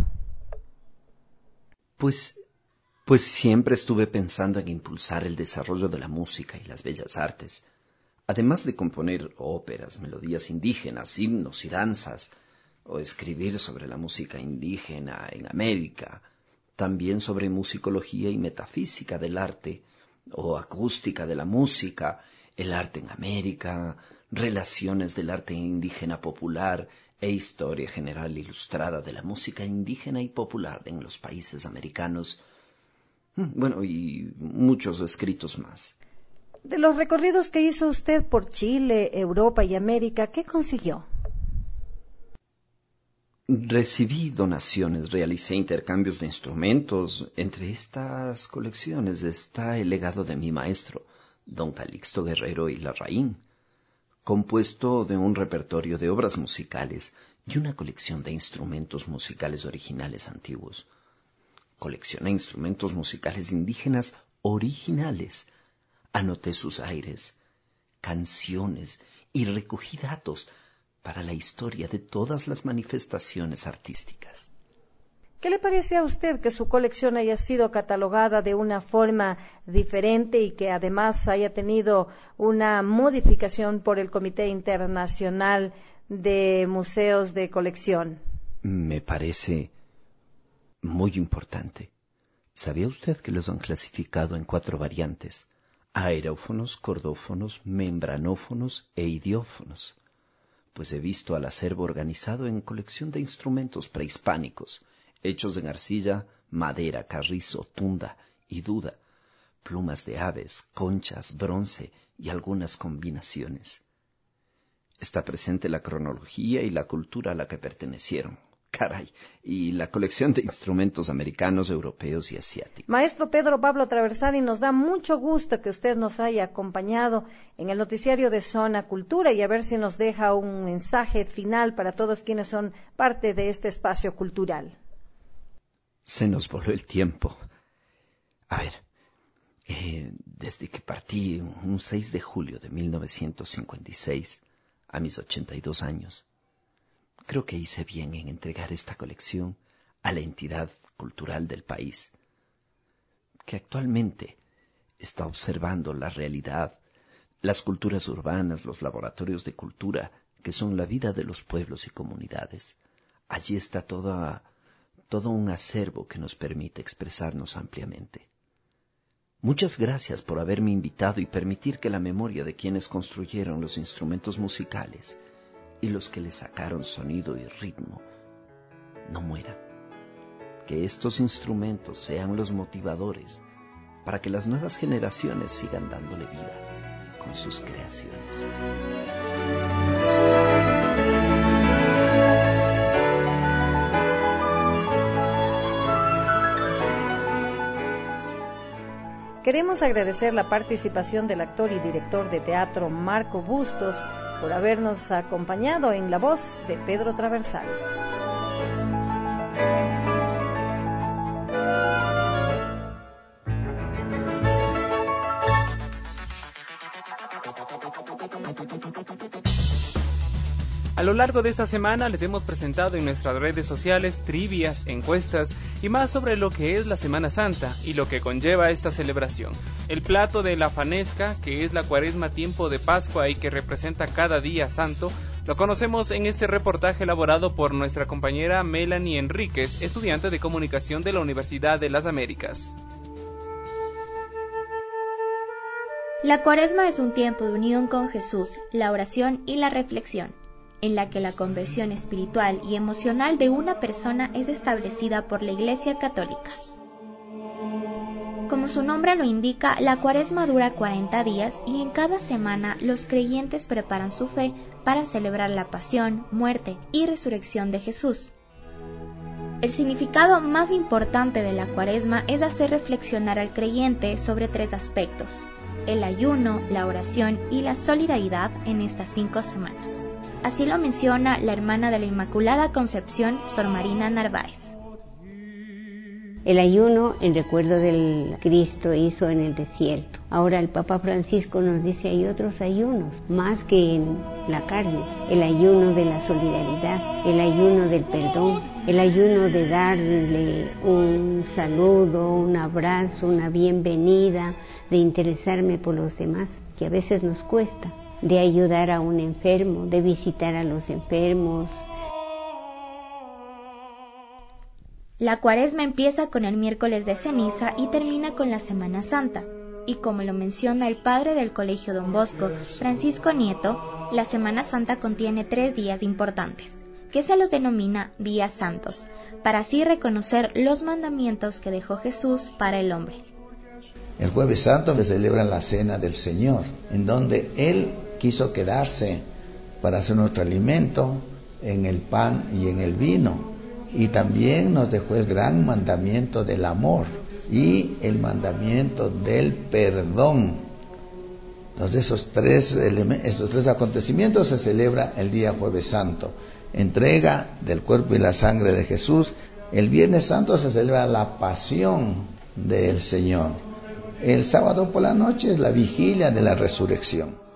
Pues, pues siempre estuve pensando en impulsar el desarrollo de la música y las bellas artes, además de componer óperas, melodías indígenas, himnos y danzas, o escribir sobre la música indígena en América, también sobre musicología y metafísica del arte, o acústica de la música, el arte en América, relaciones del arte indígena popular e historia general ilustrada de la música indígena y popular en los países americanos, bueno, y muchos escritos más. De los recorridos que hizo usted por Chile, Europa y América, ¿qué consiguió? Recibí donaciones, realicé intercambios de instrumentos. Entre estas colecciones está el legado de mi maestro, don Calixto Guerrero y Larraín, compuesto de un repertorio de obras musicales y una colección de instrumentos musicales originales antiguos. Coleccioné instrumentos musicales indígenas originales. Anoté sus aires, canciones y recogí datos para la historia de todas las manifestaciones artísticas. ¿Qué le parece a usted que su colección haya sido catalogada de una forma diferente y que además haya tenido una modificación por el Comité Internacional de Museos de Colección? Me parece muy importante. ¿Sabía usted que los han clasificado en cuatro variantes? Aerófonos, cordófonos, membranófonos e idiófonos. Pues he visto al acervo organizado en colección de instrumentos prehispánicos, hechos en arcilla, madera, carrizo, tunda y duda, plumas de aves, conchas, bronce y algunas combinaciones. Está presente la cronología y la cultura a la que pertenecieron. Caray, y la colección de instrumentos americanos, europeos y asiáticos. Maestro Pedro Pablo Traversani, nos da mucho gusto que usted nos haya acompañado en el noticiario de Zona Cultura y a ver si nos deja un mensaje final para todos quienes son parte de este espacio cultural. Se nos voló el tiempo. A ver, eh, desde que partí un seis de julio de mil novecientos cincuenta y seis, a mis ochenta y dos años, creo que hice bien en entregar esta colección a la entidad cultural del país, que actualmente está observando la realidad, las culturas urbanas, los laboratorios de cultura, que son la vida de los pueblos y comunidades. Allí está toda, todo un acervo que nos permite expresarnos ampliamente. Muchas gracias por haberme invitado y permitir que la memoria de quienes construyeron los instrumentos musicales y los que le sacaron sonido y ritmo no mueran. Que estos instrumentos sean los motivadores para que las nuevas generaciones sigan dándole vida con sus creaciones. Queremos agradecer la participación del actor y director de teatro Marco Bustos por habernos acompañado en la voz de Pedro Traversal. A lo largo de esta semana les hemos presentado en nuestras redes sociales trivias, encuestas y más sobre lo que es la Semana Santa y lo que conlleva esta celebración. El plato de la fanesca, que es la cuaresma, tiempo de Pascua y que representa cada día santo, lo conocemos en este reportaje elaborado por nuestra compañera Melanie Enríquez, estudiante de comunicación de la Universidad de las Américas. La cuaresma es un tiempo de unión con Jesús, la oración y la reflexión, en la que la conversión espiritual y emocional de una persona es establecida por la Iglesia Católica. Como su nombre lo indica, la cuaresma dura cuarenta días y en cada semana los creyentes preparan su fe para celebrar la pasión, muerte y resurrección de Jesús. El significado más importante de la cuaresma es hacer reflexionar al creyente sobre tres aspectos: el ayuno, la oración y la solidaridad en estas cinco semanas. Así lo menciona la hermana de la Inmaculada Concepción, Sor Marina Narváez. El ayuno en recuerdo del Cristo hizo en el desierto. Ahora el Papa Francisco nos dice hay otros ayunos, más que en la carne. El ayuno de la solidaridad, el ayuno del perdón, el ayuno de darle un saludo, un abrazo, una bienvenida, de interesarme por los demás, que a veces nos cuesta, de ayudar a un enfermo, de visitar a los enfermos. La cuaresma empieza con el miércoles de ceniza y termina con la Semana Santa. Y como lo menciona el padre del Colegio Don Bosco, Francisco Nieto, la Semana Santa contiene tres días importantes, que se los denomina días santos, para así reconocer los mandamientos que dejó Jesús para el hombre. El Jueves Santo se celebra la Cena del Señor, en donde Él quiso quedarse para hacer nuestro alimento en el pan y en el vino. Y también nos dejó el gran mandamiento del amor y el mandamiento del perdón. Entonces esos tres, esos tres acontecimientos se celebra el día Jueves Santo. Entrega del cuerpo y la sangre de Jesús. El Viernes Santo se celebra la pasión del Señor. El sábado por la noche es la vigilia de la resurrección.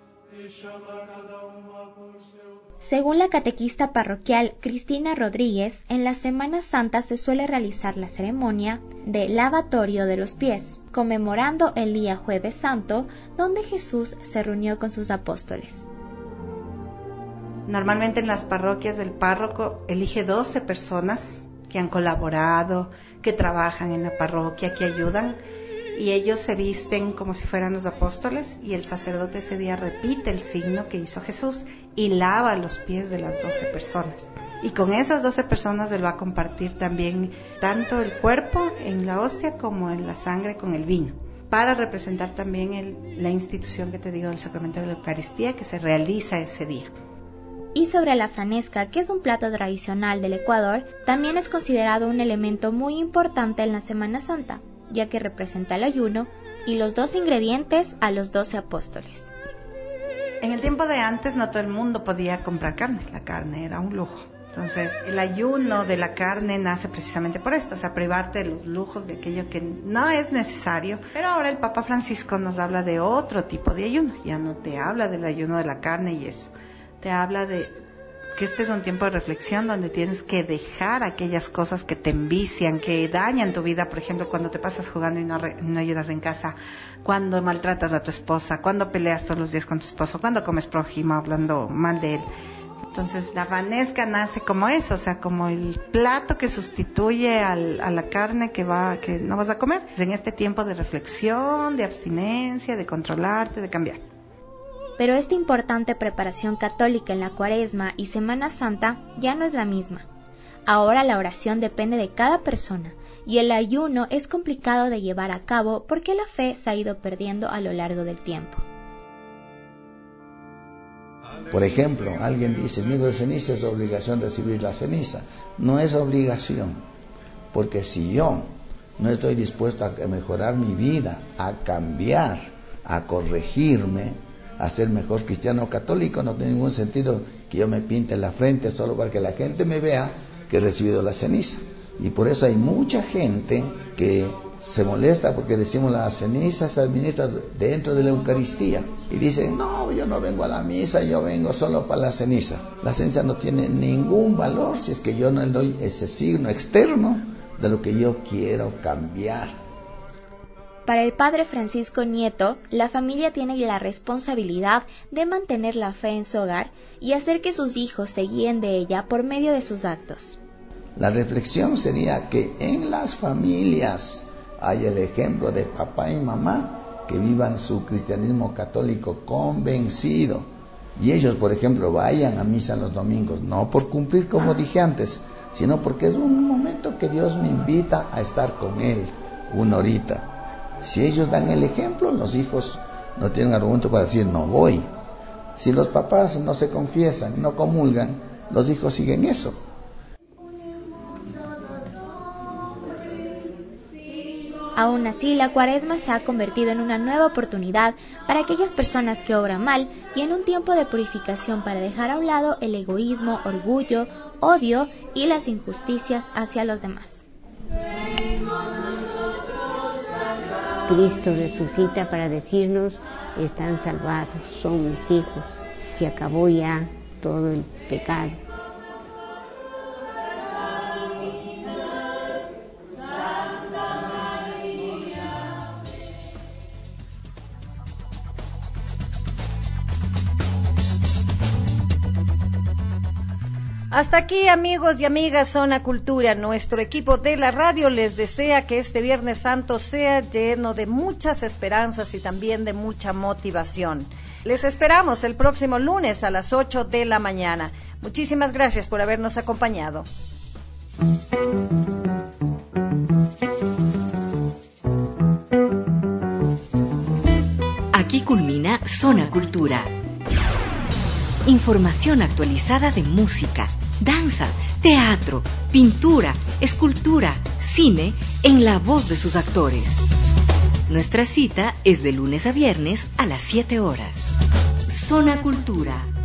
Según la catequista parroquial Cristina Rodríguez, en la Semana Santa se suele realizar la ceremonia de lavatorio de los pies, conmemorando el día Jueves Santo, donde Jesús se reunió con sus apóstoles. Normalmente en las parroquias el párroco elige doce personas que han colaborado, que trabajan en la parroquia, que ayudan, y ellos se visten como si fueran los apóstoles, y el sacerdote ese día repite el signo que hizo Jesús y lava los pies de las doce personas. Y con esas doce personas él va a compartir también tanto el cuerpo en la hostia como en la sangre con el vino, para representar también el, la institución que te digo del sacramento de la Eucaristía que se realiza ese día. Y sobre la fanesca, que es un plato tradicional del Ecuador, también es considerado un elemento muy importante en la Semana Santa, ya que representa el ayuno y los dos ingredientes a los doce apóstoles. En el tiempo de antes no todo el mundo podía comprar carne, la carne era un lujo. Entonces el ayuno de la carne nace precisamente por esto, o sea, privarte de los lujos de aquello que no es necesario. Pero ahora el Papa Francisco nos habla de otro tipo de ayuno, ya no te habla del ayuno de la carne y eso, te habla de que este es un tiempo de reflexión donde tienes que dejar aquellas cosas que te envician, que dañan tu vida. Por ejemplo, cuando te pasas jugando y no, re, no ayudas en casa, cuando maltratas a tu esposa, cuando peleas todos los días con tu esposo, cuando comes prójimo hablando mal de él. Entonces la fanesca nace como eso, o sea, como el plato que sustituye al, a la carne que va que no vas a comer. En este tiempo de reflexión, de abstinencia, de controlarte, de cambiar. Pero esta importante preparación católica en la Cuaresma y Semana Santa ya no es la misma. Ahora la oración depende de cada persona y el ayuno es complicado de llevar a cabo porque la fe se ha ido perdiendo a lo largo del tiempo. Por ejemplo, alguien dice, el de ceniza es obligación recibir la ceniza. No es obligación, porque si yo no estoy dispuesto a mejorar mi vida, a cambiar, a corregirme, a ser mejor cristiano católico, no tiene ningún sentido que yo me pinte la frente solo para que la gente me vea que he recibido la ceniza. Y por eso hay mucha gente que se molesta porque decimos la ceniza se administra dentro de la Eucaristía y dicen, no, yo no vengo a la misa, yo vengo solo para la ceniza. La ceniza no tiene ningún valor si es que yo no le doy ese signo externo de lo que yo quiero cambiar. Para el padre Francisco Nieto, la familia tiene la responsabilidad de mantener la fe en su hogar y hacer que sus hijos se guíen de ella por medio de sus actos. La reflexión sería que en las familias hay el ejemplo de papá y mamá que vivan su cristianismo católico convencido. Y ellos, por ejemplo, vayan a misa los domingos, no por cumplir como dije antes, sino porque es un momento que Dios me invita a estar con Él, una horita. Si ellos dan el ejemplo, los hijos no tienen argumento para decir no voy. Si los papás no se confiesan, no comulgan, los hijos siguen eso. Aún así, la Cuaresma se ha convertido en una nueva oportunidad para aquellas personas que obran mal y en un tiempo de purificación para dejar a un lado el egoísmo, orgullo, odio y las injusticias hacia los demás. Cristo resucita para decirnos, están salvados, son mis hijos, se acabó ya todo el pecado. Hasta aquí, amigos y amigas, Zona Cultura. Nuestro equipo de la radio les desea que este Viernes Santo sea lleno de muchas esperanzas y también de mucha motivación. Les esperamos el próximo lunes a las ocho de la mañana. Muchísimas gracias por habernos acompañado. Aquí culmina Zona Cultura. Información actualizada de música, danza, teatro, pintura, escultura, cine, en la voz de sus actores. Nuestra cita es de lunes a viernes a las siete horas. Zona Cultura.